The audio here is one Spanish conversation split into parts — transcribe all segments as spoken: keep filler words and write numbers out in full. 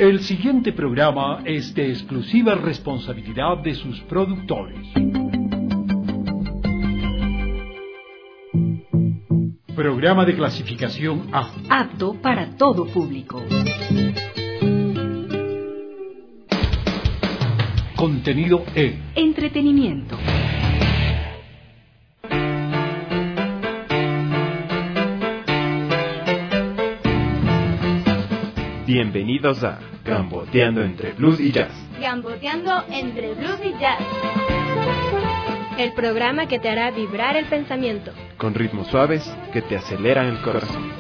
El siguiente programa es de exclusiva responsabilidad de sus productores. Programa de clasificación A. Apto para todo público. Contenido E. Entretenimiento. Bienvenidos a Gamboteando entre Blues y Jazz. Gamboteando entre Blues y Jazz. El programa que te hará vibrar el pensamiento. Con ritmos suaves que te aceleran el corazón.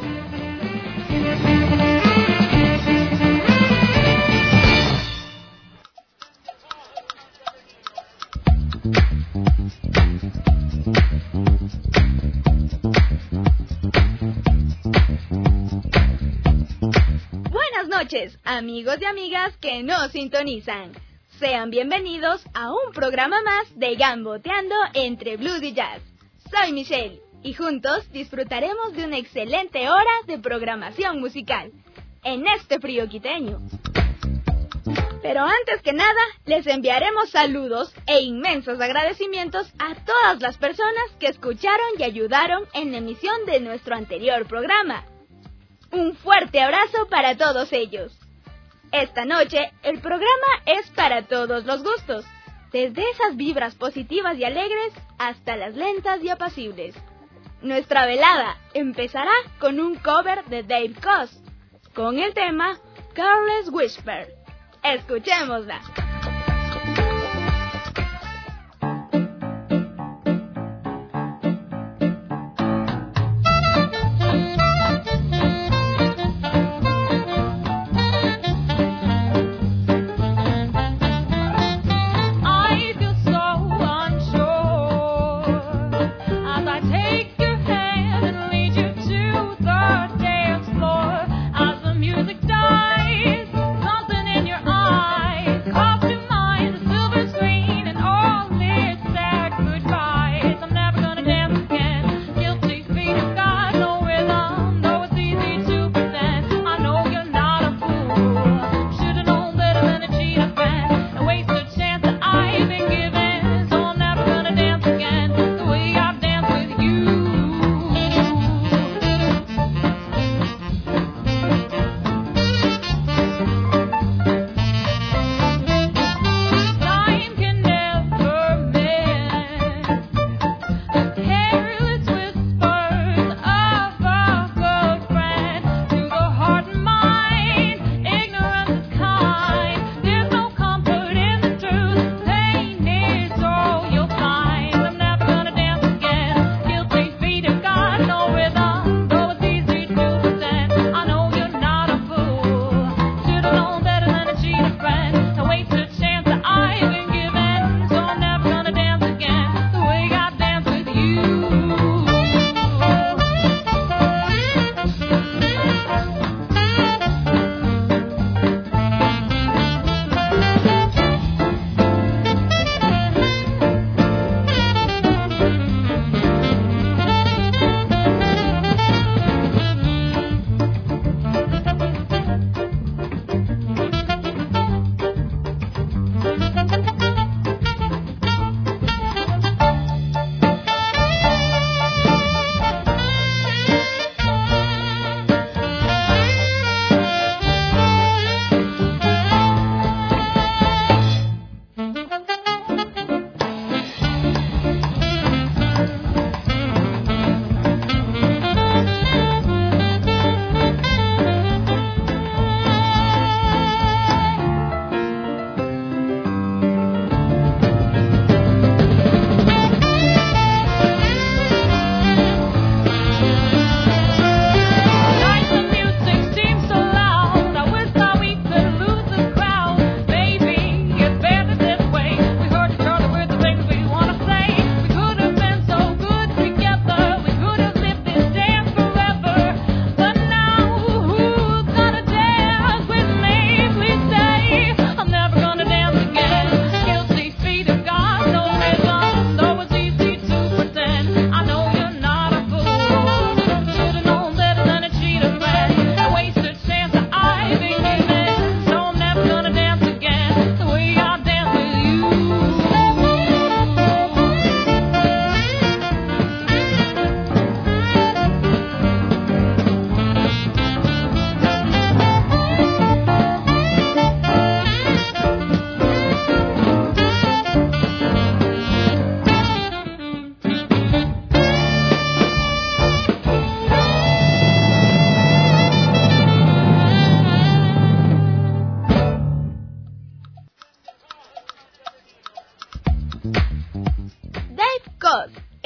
Buenas noches, amigos y amigas que nos sintonizan. Sean bienvenidos a un programa más de Gamboteando entre Blues y Jazz. Soy Michelle y juntos disfrutaremos de una excelente hora de programación musical en este frío quiteño. Pero antes que nada, les enviaremos saludos e inmensos agradecimientos a todas las personas que escucharon y ayudaron en la emisión de nuestro anterior programa. Un fuerte abrazo para todos ellos. Esta noche, el programa es para todos los gustos, desde esas vibras positivas y alegres hasta las lentas y apacibles. Nuestra velada empezará con un cover de Dave Koz, con el tema Careless Whisper. Escuchémosla. Cause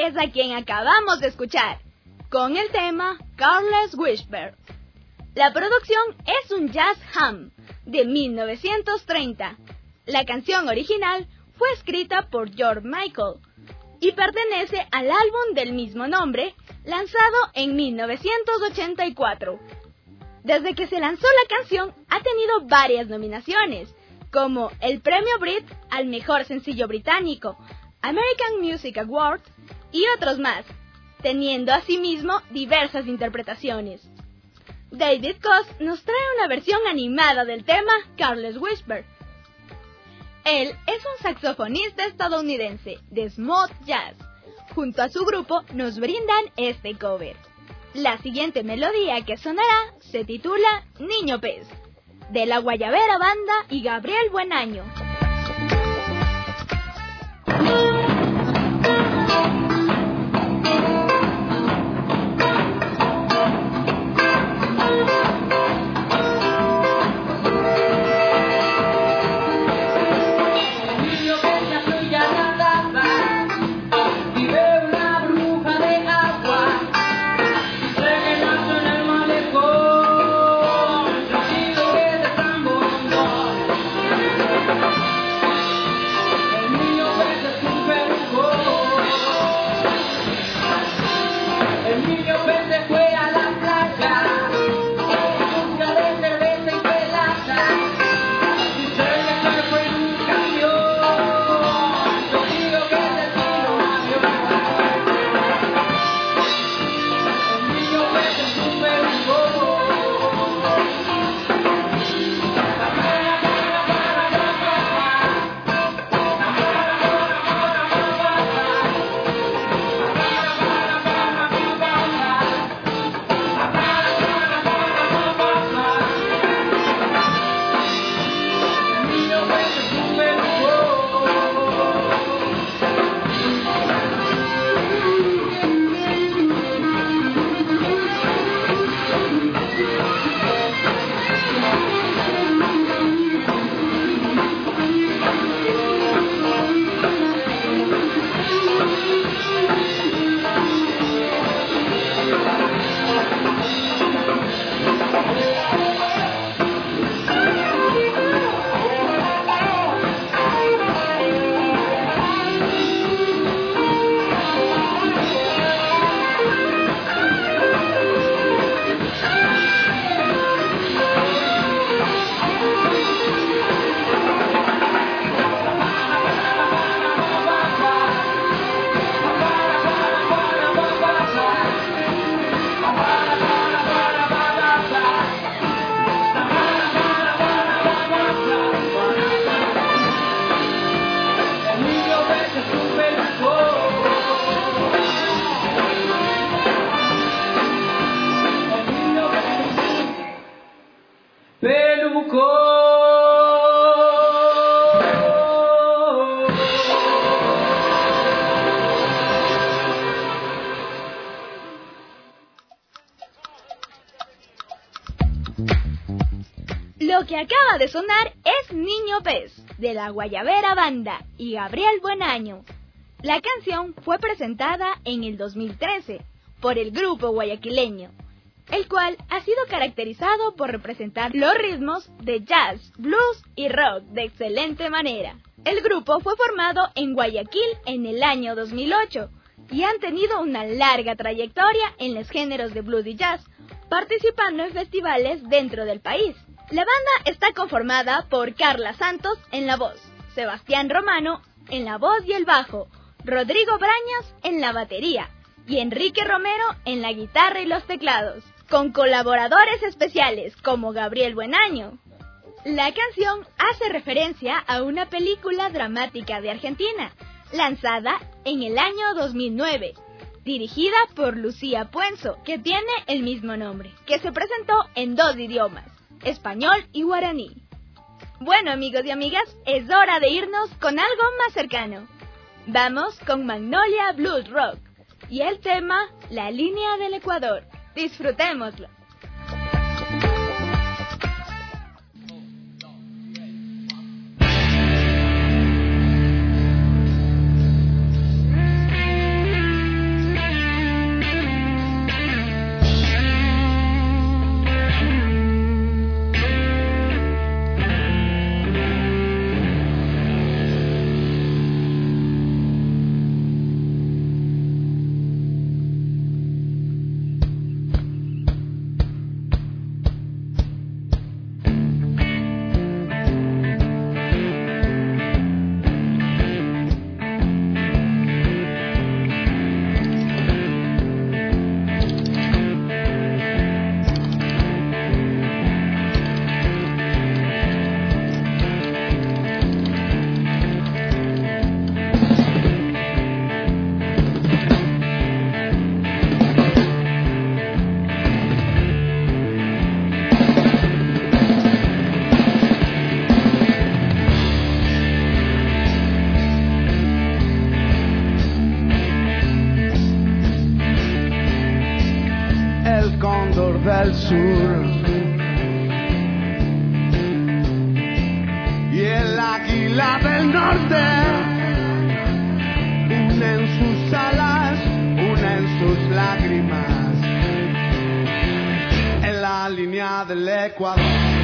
es a quien acabamos de escuchar, con el tema Careless Whisper. La producción es un jazz ham de mil novecientos treinta. La canción original fue escrita por George Michael y pertenece al álbum del mismo nombre, lanzado en mil novecientos ochenta y cuatro. Desde que se lanzó la canción ha tenido varias nominaciones, como el Premio Brit al Mejor Sencillo Británico, American Music Awards y otros más, teniendo asimismo diversas interpretaciones. David Coss nos trae una versión animada del tema Careless Whisper. Él es un saxofonista estadounidense de smooth jazz. Junto a su grupo nos brindan este cover. La siguiente melodía que sonará se titula Niño Pez, de La Guayabera Banda y Gabriel Buenaño. Lo que acaba de sonar es Niño Pez, de La Guayabera Banda y Gabriel Buenaño. La canción fue presentada en el dos mil trece por el grupo guayaquileño, el cual ha sido caracterizado por representar los ritmos de jazz, blues y rock de excelente manera. El grupo fue formado en Guayaquil en el año dos mil ocho y han tenido una larga trayectoria en los géneros de blues y jazz, participando en festivales dentro del país. La banda está conformada por Carla Santos en la voz, Sebastián Romano en la voz y el bajo, Rodrigo Brañas en la batería y Enrique Romero en la guitarra y los teclados, con colaboradores especiales como Gabriel Buenaño. La canción hace referencia a una película dramática de Argentina, lanzada en el año dos mil nueve, dirigida por Lucía Puenzo, que tiene el mismo nombre, que se presentó en dos idiomas, español y guaraní. Bueno, amigos y amigas, es hora de irnos con algo más cercano. Vamos con Magnolia Blues Rock y el tema La Línea del Ecuador. Disfrutémoslo. del norte, una en sus alas, una en sus lágrimas, en la línea del Ecuador,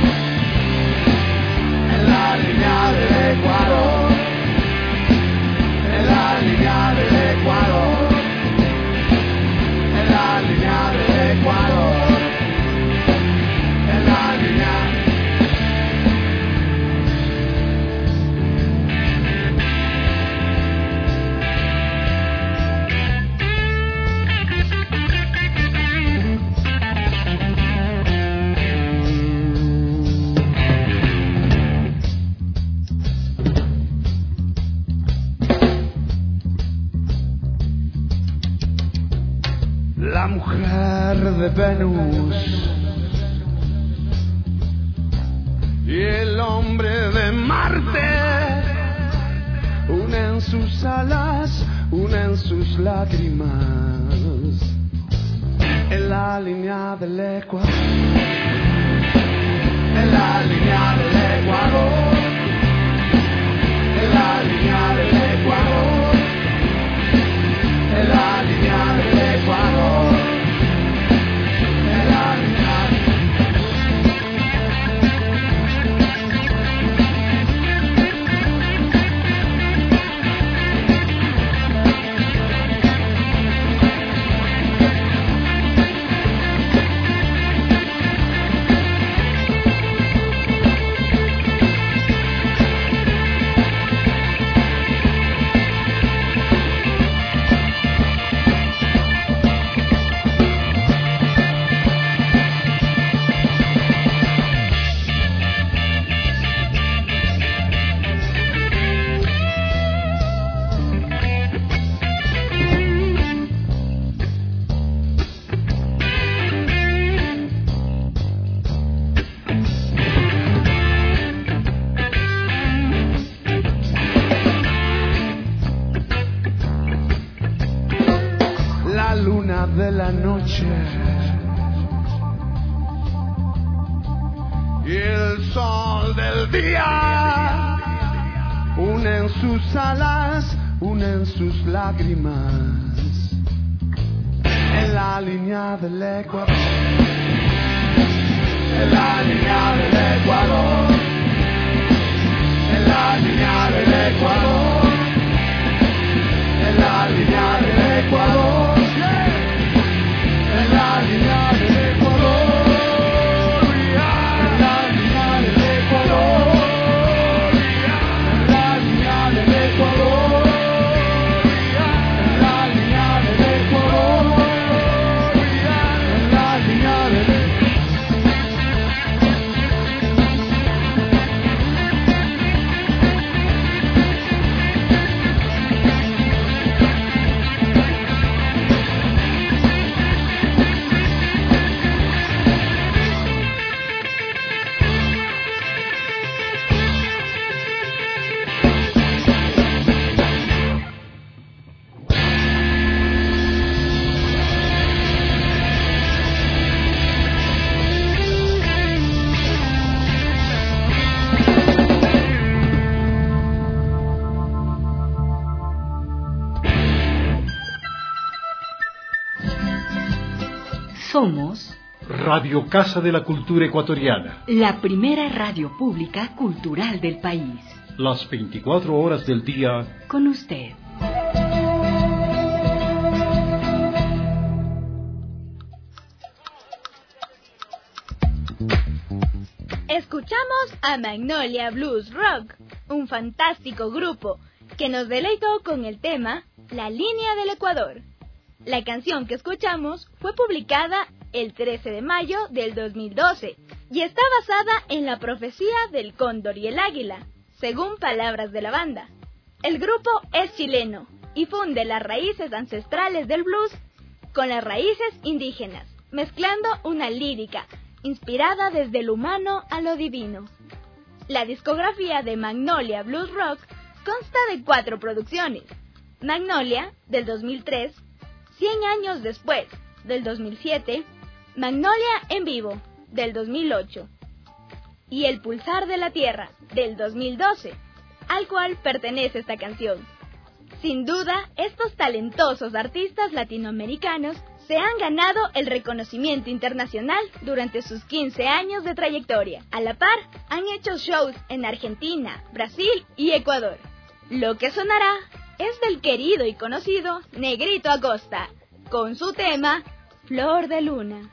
en la línea del Ecuador, en la línea del Ecuador, en la línea del Ecuador, en la línea. La mujer de Venus y el hombre de Marte, una en sus alas, una en sus lágrimas, en la línea del Ecuador, en la línea del Ecuador, en la línea del Ecuador, en la línea del Ecuador, en la línea. De la noche y el sol del día, una en sus alas, una en sus lágrimas, en la línea del Ecuador, en la línea del Ecuador, en la línea del Ecuador, en la línea del Ecuador. En la línea del Ecuador, en la línea del Ecuador, en la línea del Ecuador, en la línea del Ecuador, en la línea del Ecuador. Somos Radio Casa de la Cultura Ecuatoriana. la primera radio pública cultural del país. Las veinticuatro horas del día. Con usted. Escuchamos a Magnolia Blues Rock, un fantástico grupo que nos deleitó con el tema La Línea del Ecuador. La canción que escuchamos fue publicada el trece de mayo del dos mil doce y está basada en la profecía del cóndor y el águila, según palabras de la banda. El grupo es chileno y funde las raíces ancestrales del blues con las raíces indígenas, mezclando una lírica inspirada desde lo humano a lo divino. La discografía de Magnolia Blues Rock consta de cuatro producciones: Magnolia, del dos mil tres, Cien años después, del dos mil siete, Magnolia en vivo, del dos mil ocho, y El pulsar de la tierra, del dos mil doce. al cual pertenece esta canción. Sin duda, estos talentosos artistas latinoamericanos se han ganado el reconocimiento internacional durante sus quince años de trayectoria. A la par, han hecho shows en Argentina, Brasil y Ecuador. Lo que sonará es del querido y conocido Negrito Acosta, con su tema Flor de Luna.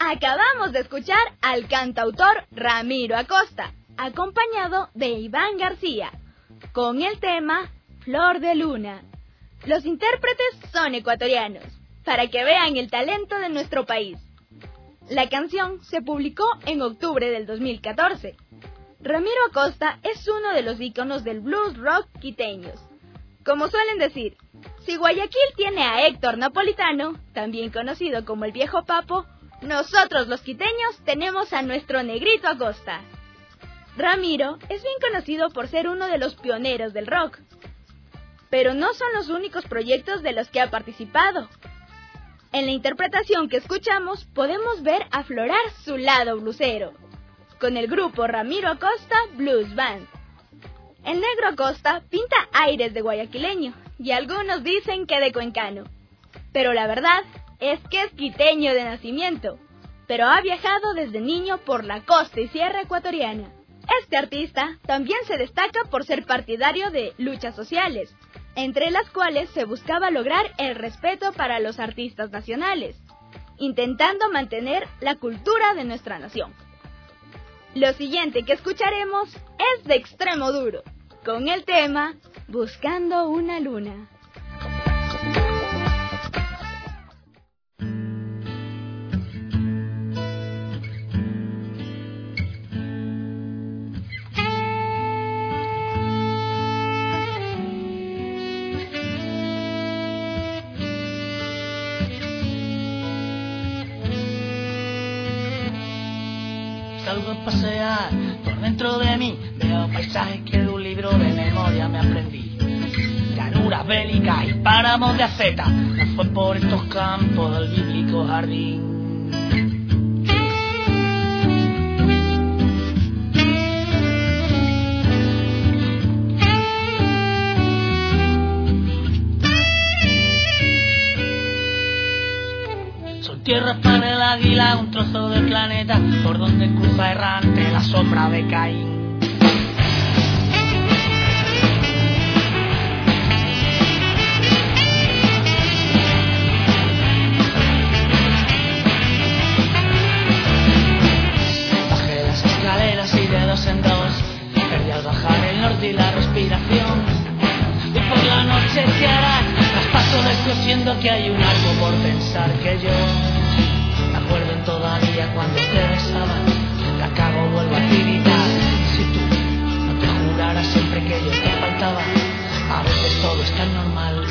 Acabamos de escuchar al cantautor Ramiro Acosta, acompañado de Iván García, con el tema Flor de Luna. Los intérpretes son ecuatorianos, para que vean el talento de nuestro país. La canción se publicó en octubre del dos mil catorce. Ramiro Acosta es uno de los íconos del blues rock quiteños. Como suelen decir, si Guayaquil tiene a Héctor Napolitano, también conocido como el Viejo Papo, nosotros los quiteños tenemos a nuestro Negrito Acosta. Ramiro es bien conocido por ser uno de los pioneros del rock, pero no son los únicos proyectos de los que ha participado. En la interpretación que escuchamos podemos ver aflorar su lado blusero, con el grupo Ramiro Acosta Blues Band. El negro Acosta pinta aires de guayaquileño y algunos dicen que de cuencano, pero la verdad es que es quiteño de nacimiento, pero ha viajado desde niño por la costa y sierra ecuatoriana. Este artista también se destaca por ser partidario de luchas sociales, entre las cuales se buscaba lograr el respeto para los artistas nacionales, intentando mantener la cultura de nuestra nación. Lo siguiente que escucharemos es de Extremo Duro, con el tema Buscando una Luna. Salgo a pasear por dentro de mí, veo paisajes que de un libro de memoria me aprendí. Llanuras bélicas y páramos de aceta, no fue por estos campos del bíblico jardín. Tierra para el águila, un trozo del planeta por donde cruza errante la sombra de Caín. Bajé las escaleras y de dos en dos perdí al bajar el norte y la respiración. Y por la noche se harán las paso descosiendo que hay un algo por pensar que yo me acuerdo en todavía cuando te besaba, la cago, vuelvo a tiritar. Si tú no te juraras siempre que yo te faltaba, a veces todo es tan normal.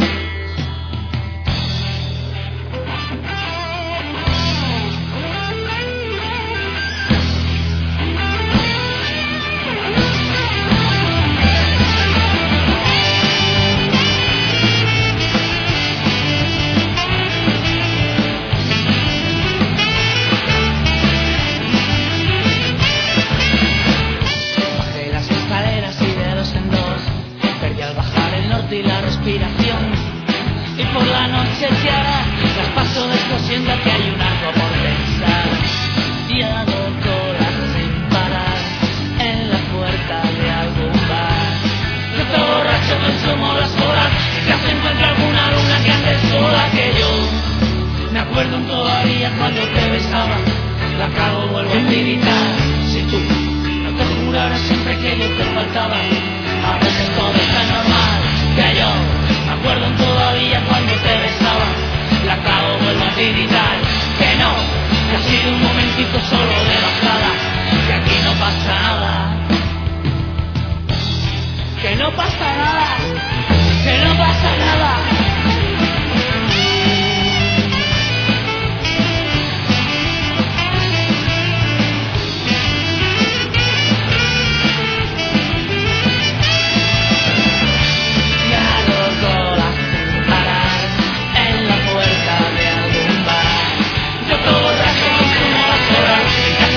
Y la respiración, y por la noche se hará las paso descosiendo que hay un algo por pensar. Y hago colas sin parar en la puerta de algún bar. Yo estoy borracho, no somos las horas, quizás se encuentra alguna luna que hace sola que yo. Me acuerdo todavía cuando te besaba, la cago, vuelvo a tiritar. Si tú no te juraras siempre que yo te faltaba, a veces todo está normal. Que yo me acuerdo todavía cuando te besaba, la cago, vuelvo a tiritar. Que no, que ha sido un momentito solo de bajada, que aquí no pasa nada, que no pasa nada, que no pasa nada. Borracho, no como las horas,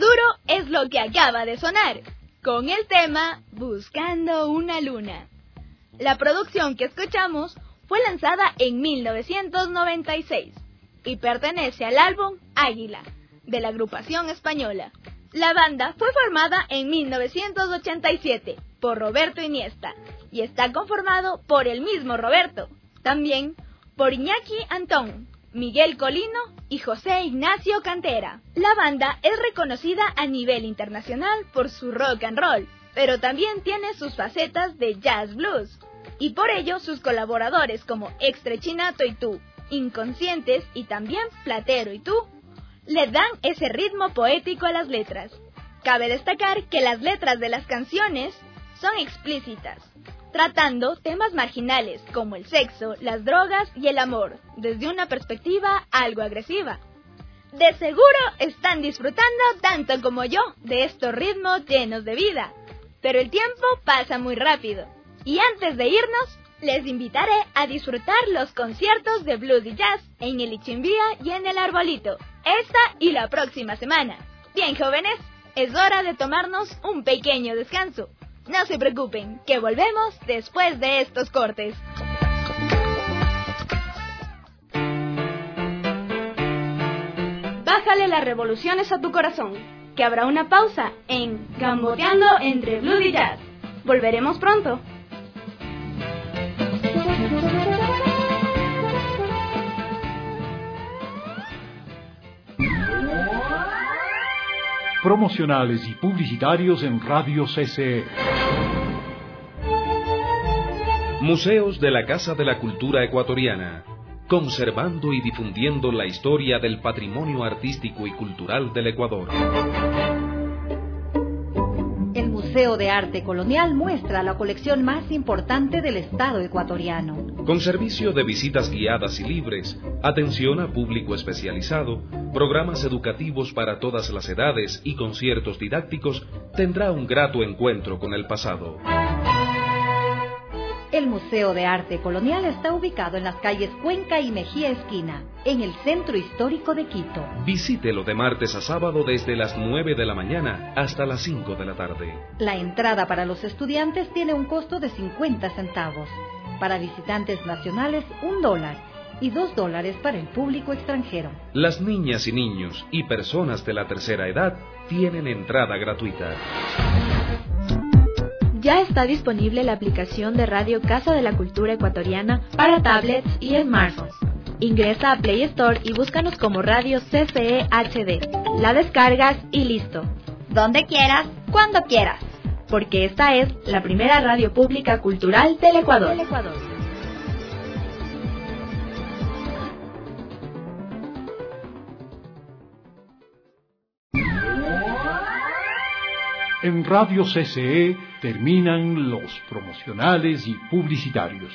futuro es lo que acaba de sonar, con el tema Buscando una luna. La producción que escuchamos fue lanzada en mil novecientos noventa y seis y pertenece al álbum Águila, de la agrupación española. La banda fue formada en mil novecientos ochenta y siete por Roberto Iniesta y está conformado por el mismo Roberto, también por Iñaki Antón, Miguel Colino y José Ignacio Cantera. La banda es reconocida a nivel internacional por su rock and roll, pero también tiene sus facetas de jazz blues, y por ello sus colaboradores como Extrechinato y Tú, Inconscientes y también Platero y Tú, le dan ese ritmo poético a las letras. Cabe destacar que las letras de las canciones son explícitas, tratando temas marginales como el sexo, las drogas y el amor, desde una perspectiva algo agresiva. De seguro están disfrutando tanto como yo de estos ritmos llenos de vida, pero el tiempo pasa muy rápido, y antes de irnos, les invitaré a disfrutar los conciertos de blues y jazz en el Ichimbía y en el Arbolito, esta y la próxima semana. Bien, jóvenes, es hora de tomarnos un pequeño descanso. No se preocupen, que volvemos después de estos cortes. Bájale las revoluciones a tu corazón, que habrá una pausa en Gamboteando entre blues y jazz. Volveremos pronto. Promocionales y publicitarios en Radio C C E. Museos de la Casa de la Cultura Ecuatoriana, conservando y difundiendo la historia del patrimonio artístico y cultural del Ecuador. El Museo de Arte Colonial muestra la colección más importante del Estado ecuatoriano. Con servicio de visitas guiadas y libres, atención a público especializado, programas educativos para todas las edades y conciertos didácticos, tendrá un grato encuentro con el pasado. El Museo de Arte Colonial está ubicado en las calles Cuenca y Mejía Esquina, en el centro histórico de Quito. Visítelo de martes a sábado desde las nueve de la mañana hasta las cinco de la tarde. La entrada para los estudiantes tiene un costo de cincuenta centavos. Para visitantes nacionales, un dólar. Y dos dólares para el público extranjero. Las niñas y niños y personas de la tercera edad tienen entrada gratuita. Ya está disponible la aplicación de Radio Casa de la Cultura Ecuatoriana para tablets y smartphones. Ingresa a Play Store y búscanos como Radio C C E H D. La descargas y listo. Donde quieras, cuando quieras. Porque esta es la primera radio pública cultural del Ecuador. Del Ecuador. En Radio C C E terminan los promocionales y publicitarios.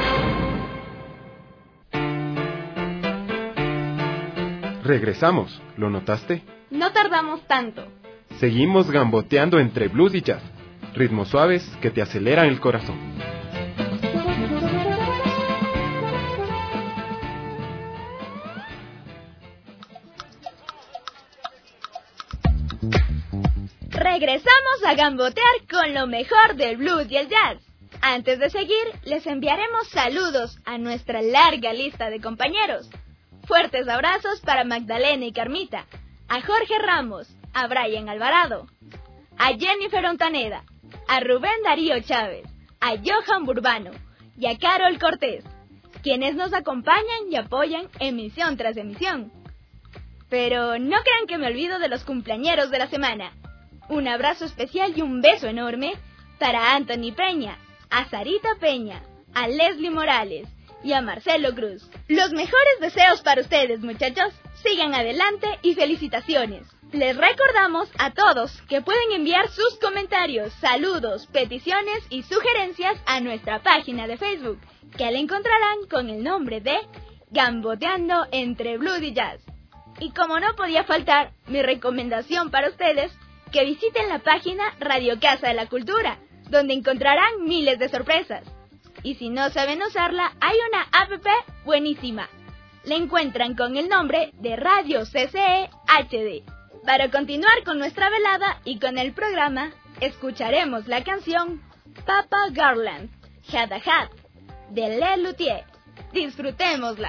Regresamos, ¿lo notaste? No tardamos tanto. Seguimos gamboteando entre blues y jazz, ritmos suaves que te aceleran el corazón. Regresamos a gambotear con lo mejor del blues y el jazz. Antes de seguir, les enviaremos saludos a nuestra larga lista de compañeros. Fuertes abrazos para Magdalena y Carmita, a Jorge Ramos, a Brian Alvarado, a Jennifer Ontaneda, a Rubén Darío Chávez, a Johan Burbano y a Carol Cortés, quienes nos acompañan y apoyan emisión tras emisión. Pero no crean que me olvido de los cumpleañeros de la semana. Un abrazo especial y un beso enorme para Anthony Peña, a Sarita Peña, a Leslie Morales y a Marcelo Cruz. Los mejores deseos para ustedes, muchachos. Sigan adelante y felicitaciones. Les recordamos a todos que pueden enviar sus comentarios, saludos, peticiones y sugerencias a nuestra página de Facebook, que la encontrarán con el nombre de Gamboteando entre Blues y Jazz. Y como no podía faltar, mi recomendación para ustedes, que visiten la página Radio Casa de la Cultura, donde encontrarán miles de sorpresas. Y si no saben usarla, hay una app buenísima. La encuentran con el nombre de Radio C C E H D. Para continuar con nuestra velada y con el programa, escucharemos la canción Papa Garland, Had a Hat, de Les Luthiers. Disfrutémosla.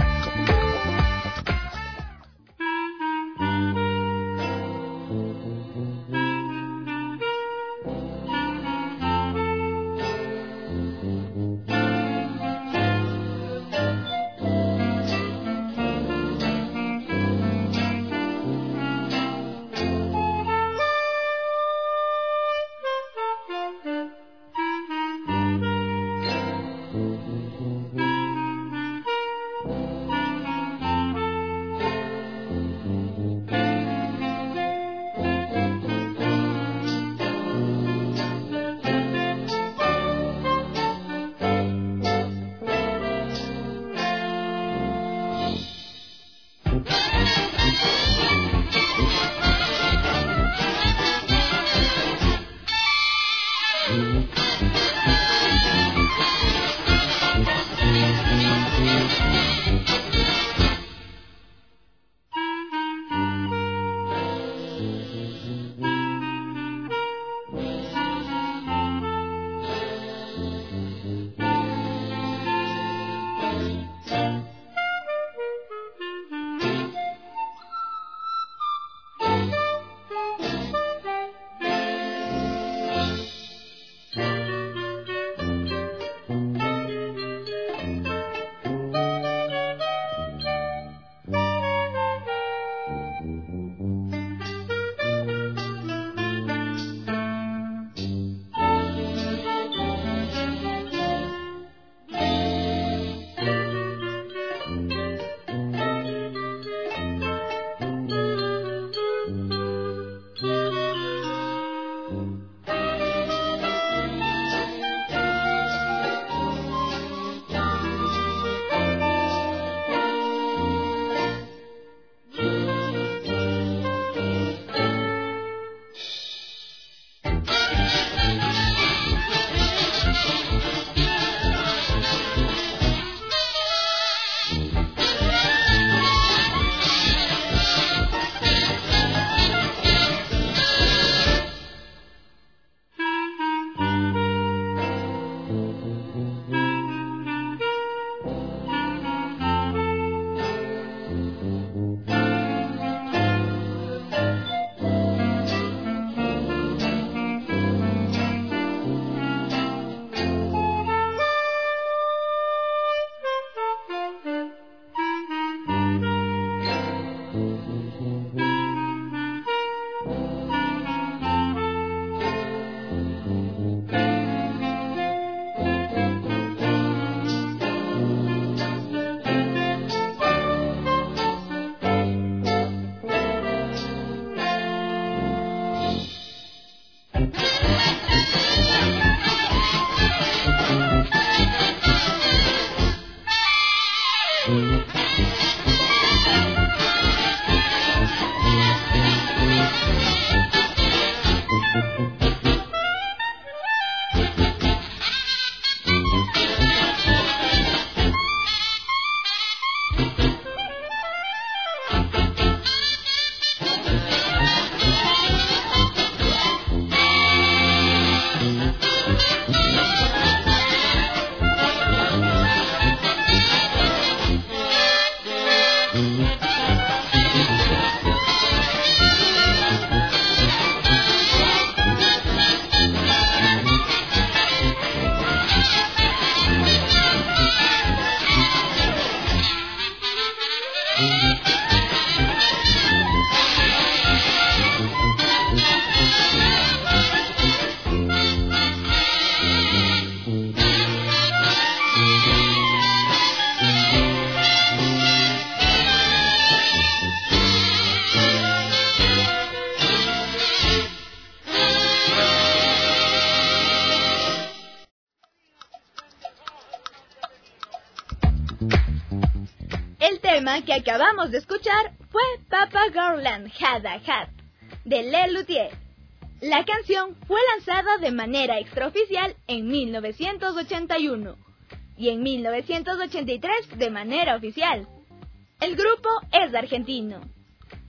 El tema que acabamos de escuchar fue Papa Garland Had a Hat, de Les Luthiers. La canción fue lanzada de manera extraoficial en mil novecientos ochenta y uno y en mil novecientos ochenta y tres de manera oficial. El grupo es argentino.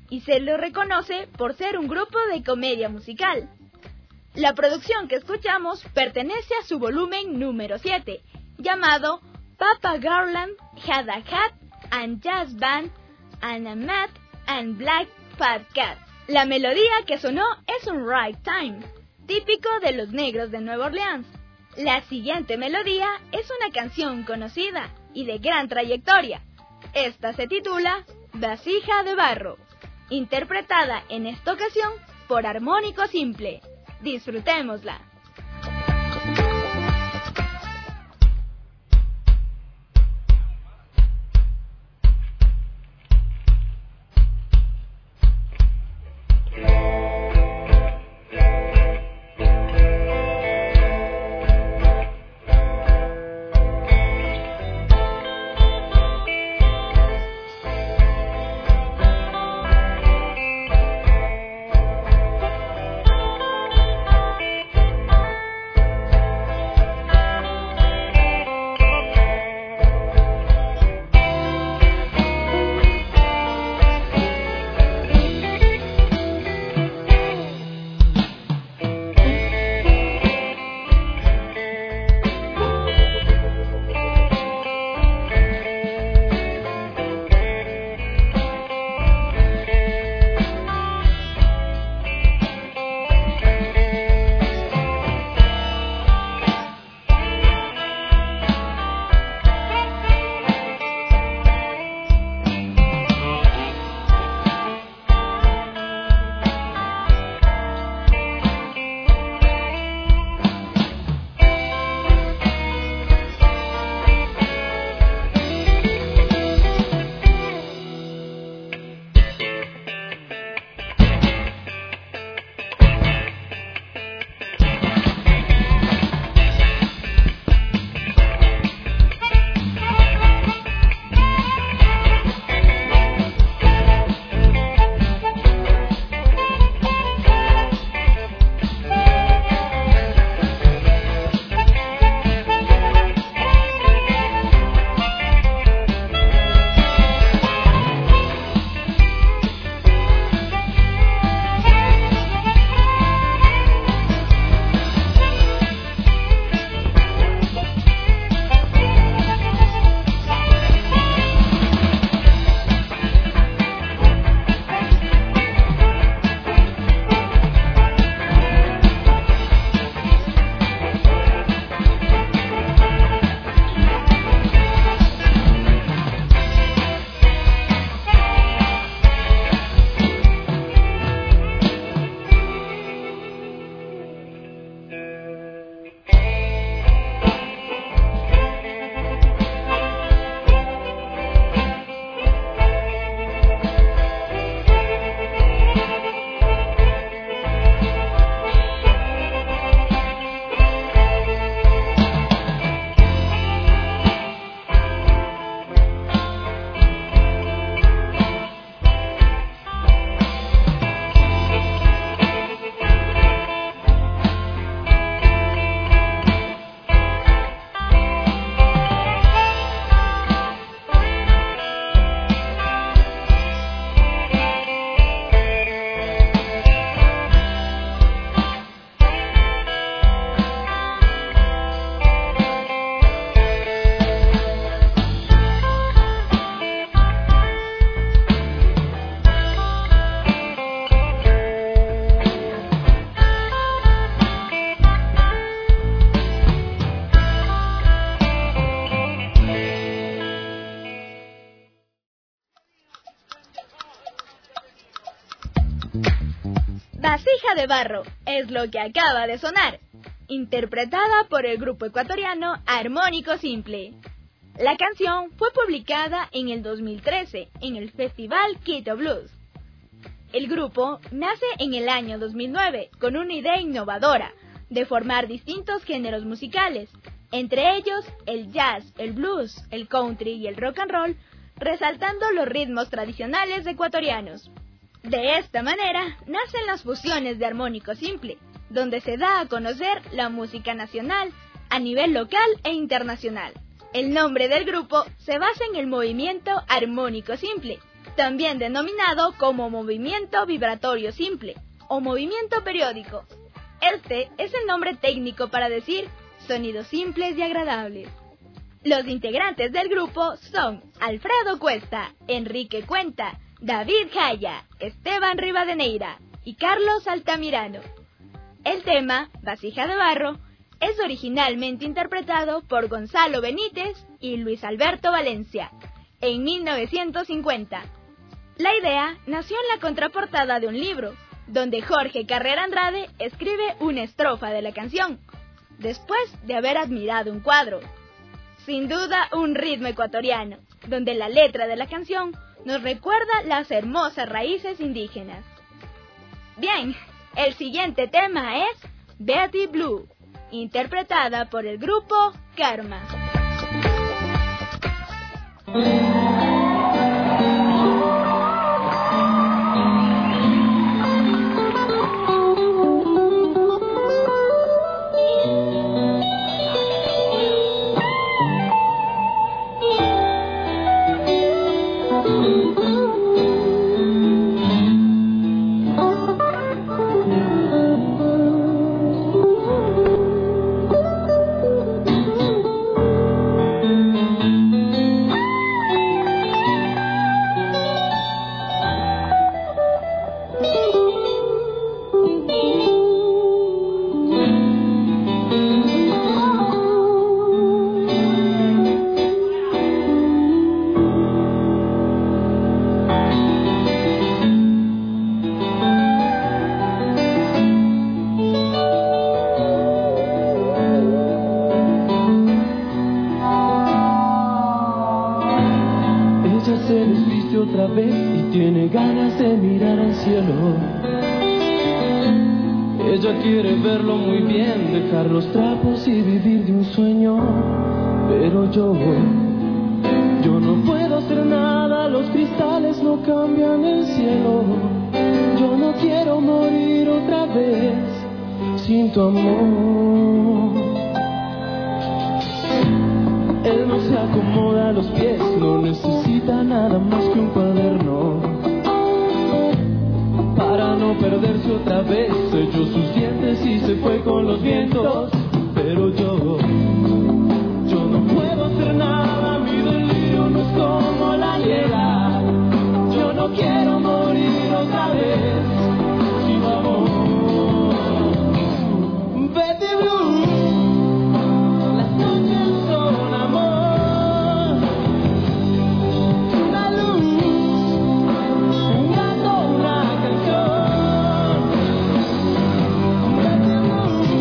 y se lo reconoce por ser un grupo de comedia musical. La producción que escuchamos pertenece a su volumen número siete, llamado Papa Garland Had a Hat and Jazz Band and a Mad and Black Fat Cat. La melodía que sonó es un ragtime, típico de los negros de Nueva Orleans. La siguiente melodía es una canción conocida y de gran trayectoria. Esta se titula Vasija de Barro, interpretada en esta ocasión por Armónico Simple. Disfrutémosla. Vasija de Barro es lo que acaba de sonar, interpretada por el grupo ecuatoriano Armónico Simple. La canción fue publicada en el dos mil trece en el Festival Quito Blues. El grupo nace en el año dos mil nueve con una idea innovadora de formar distintos géneros musicales, entre ellos el jazz, el blues, el country y el rock and roll, resaltando los ritmos tradicionales ecuatorianos. De esta manera nacen las fusiones de Armónico Simple, donde se da a conocer la música nacional a nivel local e internacional. El nombre del grupo se basa en el movimiento armónico simple, también denominado como movimiento vibratorio simple o movimiento periódico. Este es el nombre técnico para decir sonidos simples y agradables. Los integrantes del grupo son Alfredo Cuesta, Enrique Cuenta, David Jaya, Esteban Rivadeneira y Carlos Altamirano. El tema, Vasija de Barro, es originalmente interpretado por Gonzalo Benítez y Luis Alberto Valencia en mil novecientos cincuenta. La idea nació en la contraportada de un libro, donde Jorge Carrera Andrade escribe una estrofa de la canción, después de haber admirado un cuadro. Sin duda, un ritmo ecuatoriano, donde la letra de la canción nos recuerda las hermosas raíces indígenas. Bien, el siguiente tema es Betty Blue, interpretada por el grupo Karma. Ella quiere verlo muy bien, dejar los trapos y vivir de un sueño. Pero yo, yo no puedo hacer nada, los cristales no cambian el cielo. Yo no quiero morir otra vez sin tu amor. Él no se acomoda a los pies, no necesita nada más que un cuaderno. Para no perderse otra vez, echó sus dientes y se fue con los vientos. Pero yo, yo no puedo hacer nada, mi delirio no es como la hiedra. Yo no quiero morir otra vez sin tu amor. Betty Blue, las noches son amor, una luz, un gato, una canción. Betty Blue,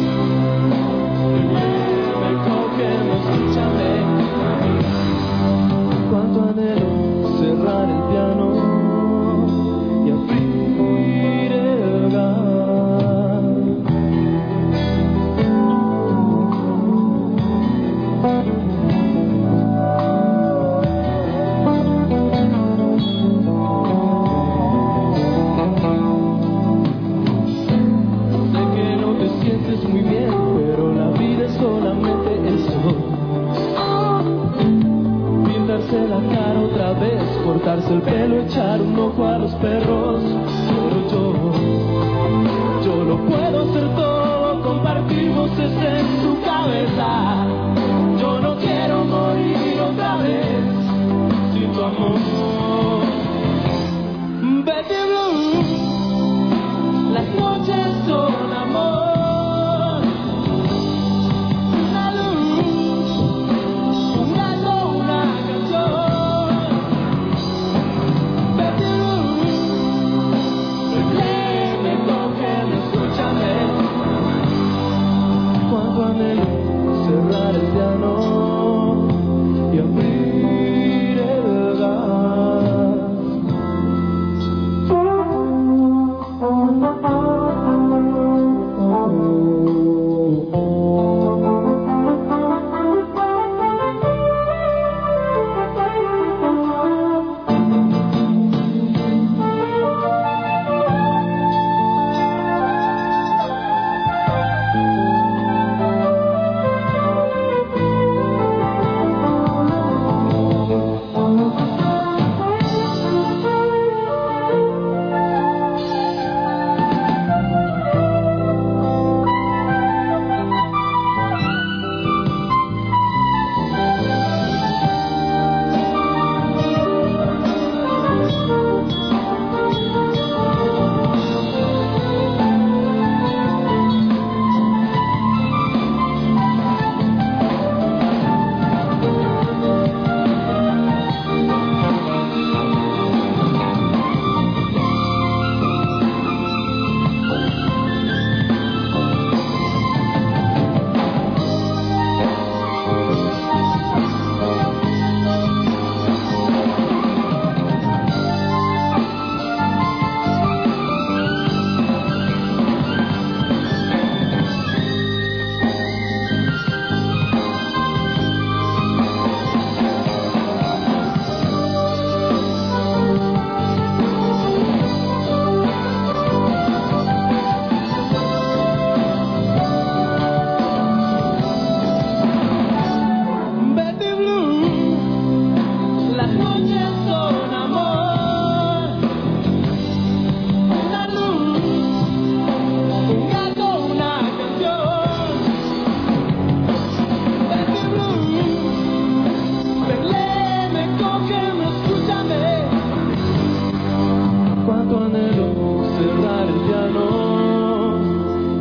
me cogen, escúchame. Cuánto anhelo cerrar el piano y abrir el gas. Sé que no te sientes muy bien, pero la vida es solamente eso. Pintarse la cara otra vez, cortarse el pelo, echar un ojo a los perros. Pero yo, yo lo puedo hacer todo, compartir voces en su cabeza. Yo no quiero morir otra vez sin tu amor. Betty Blue, las noches son amor, una luz, un gato, una canción. Betty Blue, léeme, cógeme, escúchame. Cuánto anhelo cerrar el piano y abrir el gas.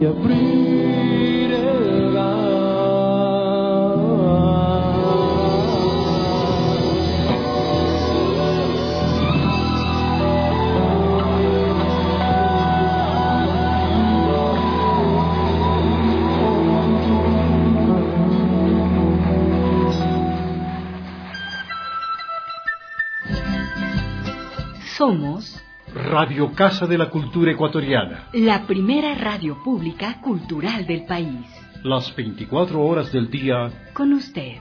y abrir el gas. Somos Radio Casa de la Cultura Ecuatoriana. la primera radio pública cultural del país. Las veinticuatro horas del día. Con usted.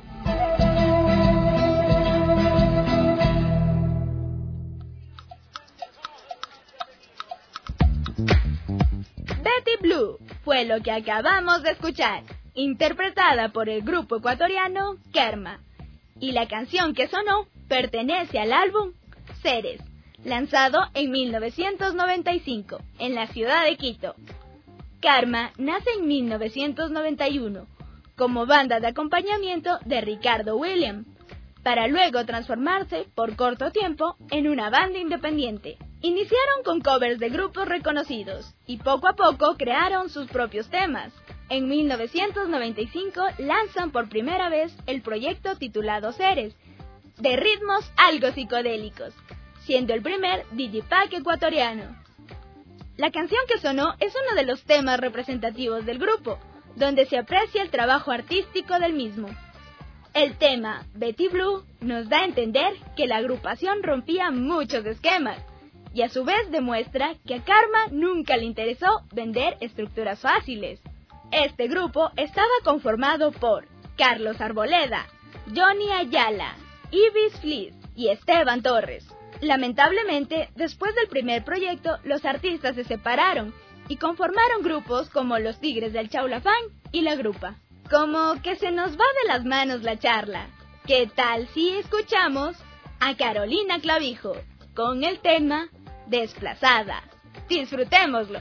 Betty Blue fue lo que acabamos de escuchar, interpretada por el grupo ecuatoriano Karma. Y la canción que sonó pertenece al álbum Seres, lanzado en mil novecientos noventa y cinco en la ciudad de Quito. Karma nace en mil novecientos noventa y uno como banda de acompañamiento de Ricardo Williams, para luego transformarse por corto tiempo en una banda independiente. Iniciaron con covers de grupos reconocidos y poco a poco crearon sus propios temas. En mil novecientos noventa y cinco lanzan por primera vez el proyecto titulado Seres, de ritmos algo psicodélicos, siendo el primer digipack ecuatoriano. La canción que sonó es uno de los temas representativos del grupo, donde se aprecia el trabajo artístico del mismo. El tema Betty Blue nos da a entender que la agrupación rompía muchos esquemas, y a su vez demuestra que a Karma nunca le interesó vender estructuras fáciles. Este grupo estaba conformado por Carlos Arboleda, Johnny Ayala, Ibis Fleet y Esteban Torres. Lamentablemente, después del primer proyecto, los artistas se separaron y conformaron grupos como Los Tigres del Chaulafán y La Grupa. Como que se nos va de las manos la charla. ¿Qué tal si escuchamos a Carolina Clavijo con el tema Desplazada? Disfrutémoslo.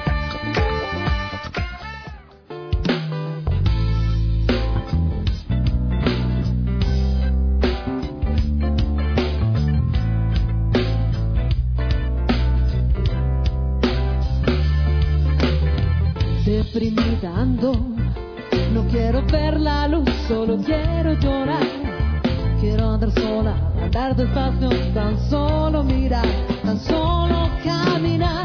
Deprimida ando, no quiero ver la luz, solo quiero llorar. Quiero andar sola, andar despacio, tan solo mirar, tan solo caminar.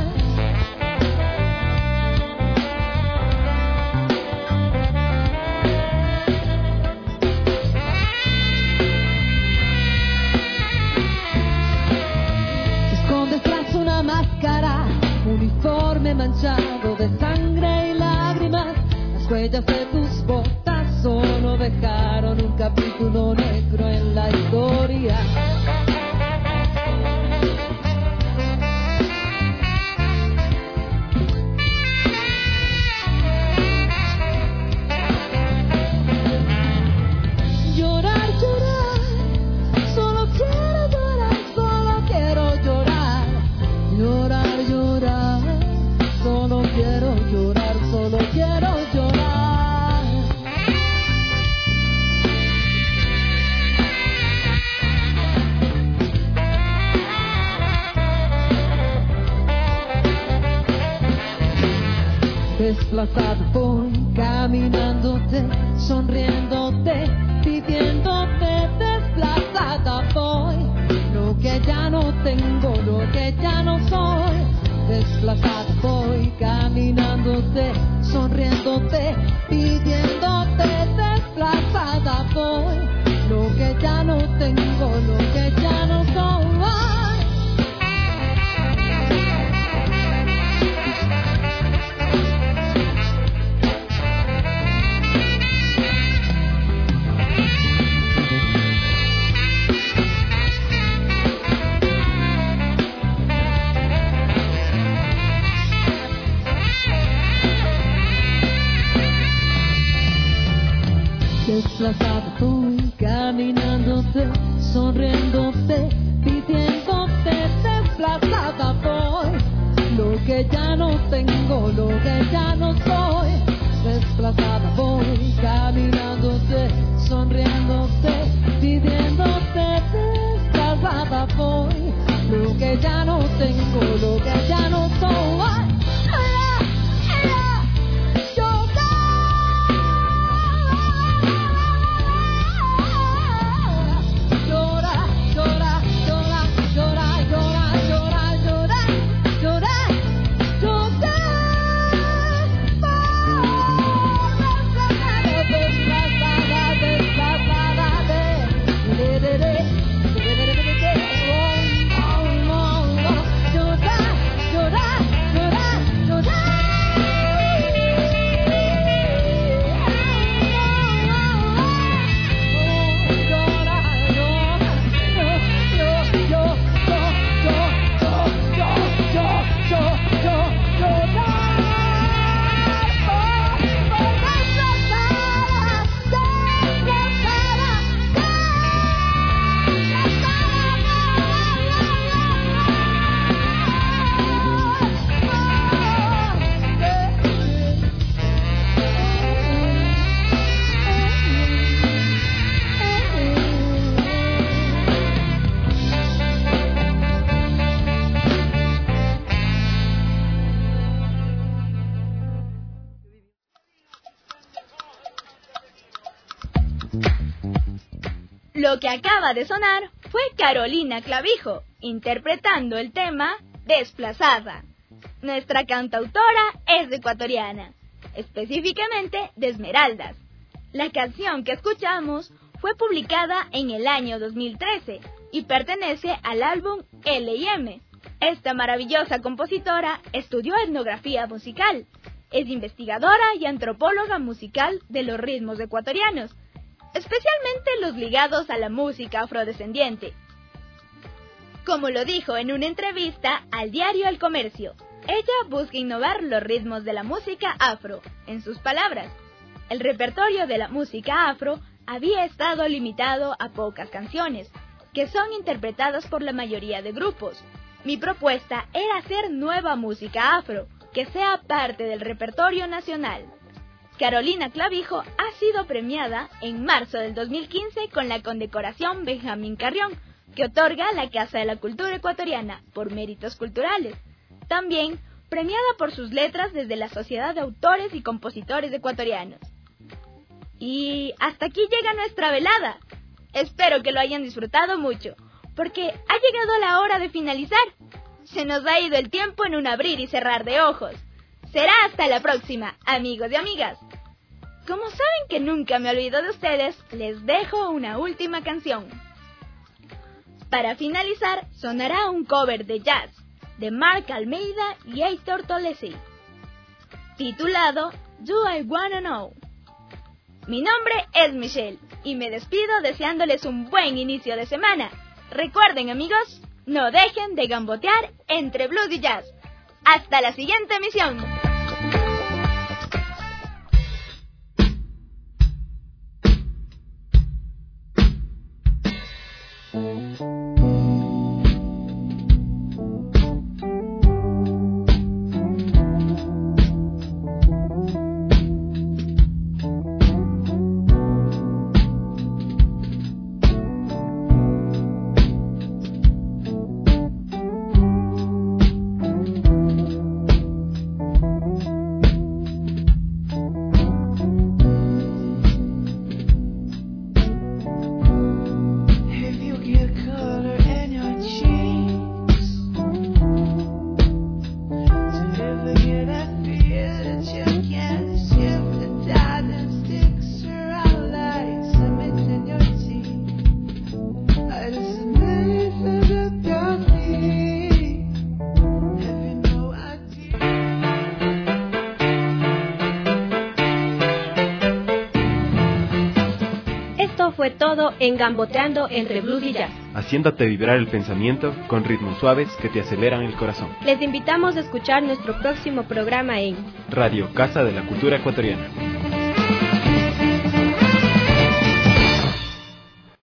Escondes tras una máscara, uniforme manchado de sangre y lágrimas. Las huellas de tus botas solo dejaron un capítulo negro en la historia. Llorar, llorar, solo quiero llorar, solo quiero llorar. Llorar, llorar, solo quiero llorar, solo quiero llorar. Desplazada voy, caminándote, sonriéndote, pidiéndote. Desplazada voy, lo que ya no tengo, lo que ya no soy. Desplazada voy, caminándote, sonriéndote, pidiéndote. Desplazada voy, lo que ya no tengo, lo que ya no soy. Desplazada voy, caminándote, sonriéndote, pidiéndote. Desplazada voy, lo que ya no tengo, lo que ya no soy. Desplazada voy, caminándote, sonriéndote, pidiéndote. Desplazada voy, lo que ya no tengo, lo que ya no soy. Lo que acaba de sonar fue Carolina Clavijo, interpretando el tema Desplazada. Nuestra cantautora es ecuatoriana, específicamente de Esmeraldas. La canción que escuchamos fue publicada en el año dos mil trece y pertenece al álbum L y M. Esta maravillosa compositora estudió etnografía musical, es investigadora y antropóloga musical de los ritmos ecuatorianos, especialmente los ligados a la música afrodescendiente. Como lo dijo en una entrevista al diario El Comercio, ella busca innovar los ritmos de la música afro. En sus palabras, el repertorio de la música afro había estado limitado a pocas canciones, que son interpretadas por la mayoría de grupos. Mi propuesta era hacer nueva música afro, que sea parte del repertorio nacional. Carolina Clavijo ha sido premiada en marzo del dos mil quince con la condecoración Benjamín Carrión, que otorga la Casa de la Cultura Ecuatoriana por méritos culturales. También premiada por sus letras desde la Sociedad de Autores y Compositores Ecuatorianos. Y hasta aquí llega nuestra velada. Espero que lo hayan disfrutado mucho, porque ha llegado la hora de finalizar. Se nos ha ido el tiempo en un abrir y cerrar de ojos. Será hasta la próxima, amigos y amigas. Como saben que nunca me olvido de ustedes, les dejo una última canción. Para finalizar, sonará un cover de jazz de Mark Almeida y Heitor Tolesi, titulado Do I Wanna Know. Mi nombre es Michelle y me despido deseándoles un buen inicio de semana. Recuerden, amigos, no dejen de gambotear entre blues y jazz. Hasta la siguiente emisión. Fue todo en Gamboteando entre Blues y Jazz, haciéndote vibrar el pensamiento con ritmos suaves que te aceleran el corazón. Les invitamos a escuchar nuestro próximo programa en Radio Casa de la Cultura Ecuatoriana.